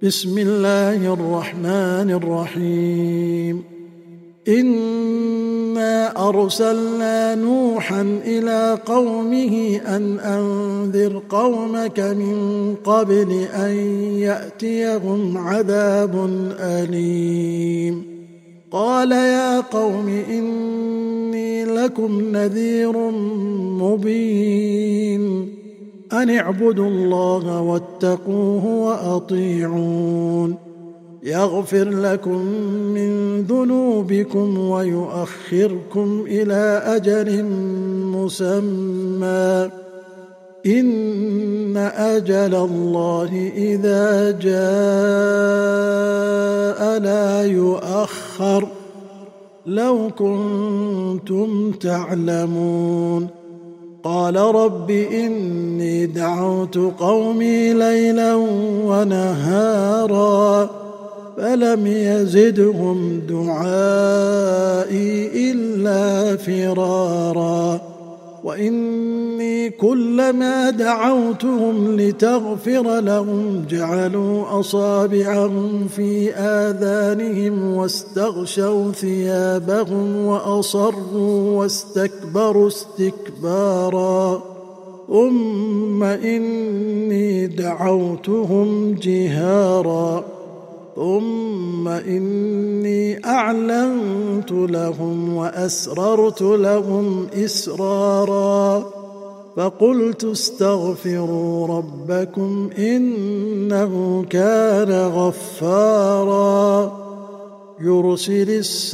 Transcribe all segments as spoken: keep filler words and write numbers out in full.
بسم الله الرحمن الرحيم. إنا أرسلنا نوحا إلى قومه أن أنذر قومك من قبل أن يأتيهم عذاب أليم. قال يا قوم إني لكم نذير مبين أن اعبدوا الله واتقوه وأطيعون يغفر لكم من ذنوبكم ويؤخركم إلى أجل مسمى إن أجل الله إذا جاء لا يؤخر لو كنتم تعلمون. قال رب إني دعوت قومي ليلا ونهارا فلم يزدهم دعائي إلا فرارا وإني كلما دعوتهم لتغفر لهم جعلوا أصابعهم في آذانهم واستغشوا ثيابهم وأصروا واستكبروا استكبارا ثم إني دعوتهم جهارا ثم إني أعلنت لهم وأسررت لهم إسرارا فقلت استغفروا ربكم إنه كان غفارا يرسل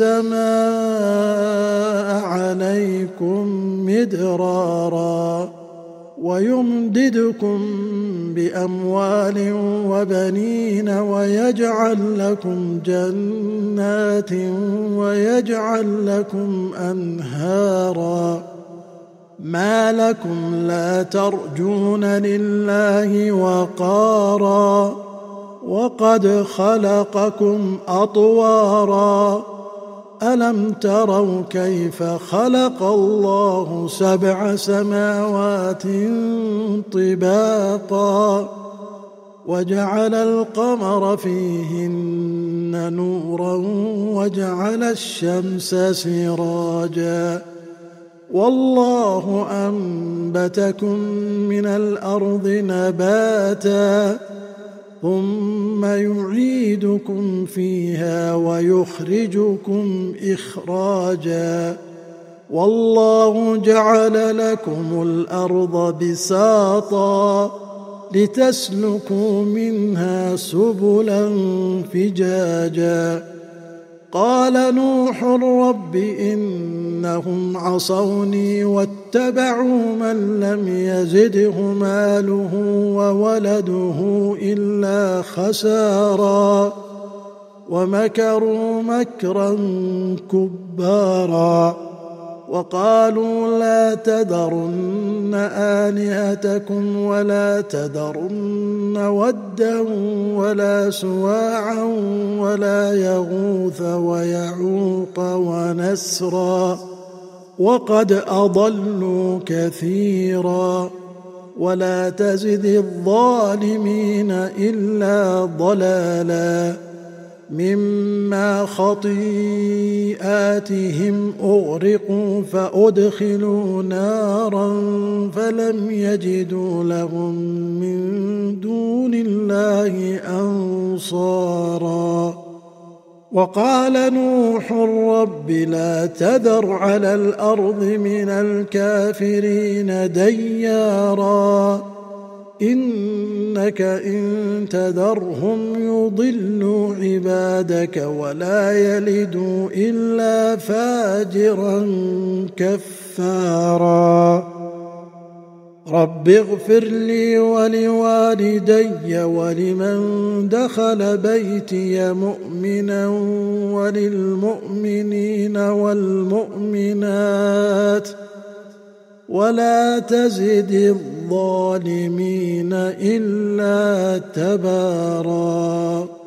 السماء عليكم مدرارا ويمددكم بأموال وبنين ويجعل لكم جنات ويجعل لكم أنهارا ما لكم لا ترجون لله وقارا وقد خلقكم أطوارا ألم تروا كيف خلق الله سبع سماوات طباقا وجعل القمر فيهن نورا وجعل الشمس سراجا والله أنبتكم من الأرض نباتا ثم يعيدكم فيها ويخرجكم إخراجا والله جعل لكم الأرض بساطا لتسلكوا منها سبلا فجاجا قال نوح رب إنهم عصوني واتبعوا من لم يزده ماله وولده إلا خسارا ومكروا مكرا كبارا وقالوا لا تذرن آلهتكم ولا تذرن ودا ولا سواعا ولا يغوث ويعوق ونسرا وقد أضلوا كثيرا ولا تزد الظالمين إلا ضلالا مما خطيئاتهم أغرقوا فأدخلوا نارا فلم يجدوا لهم من دون الله أنصارا وقال نوح رب لا تذر على الأرض من الكافرين ديارا إنك إن تذرهم يضلوا عبادك ولا يلدوا إلا فاجرا كفارا رب اغفر لي ولوالدي ولمن دخل بيتي مؤمنا وللمؤمنين والمؤمنات ولا تزد الظالمين إلا تبارا.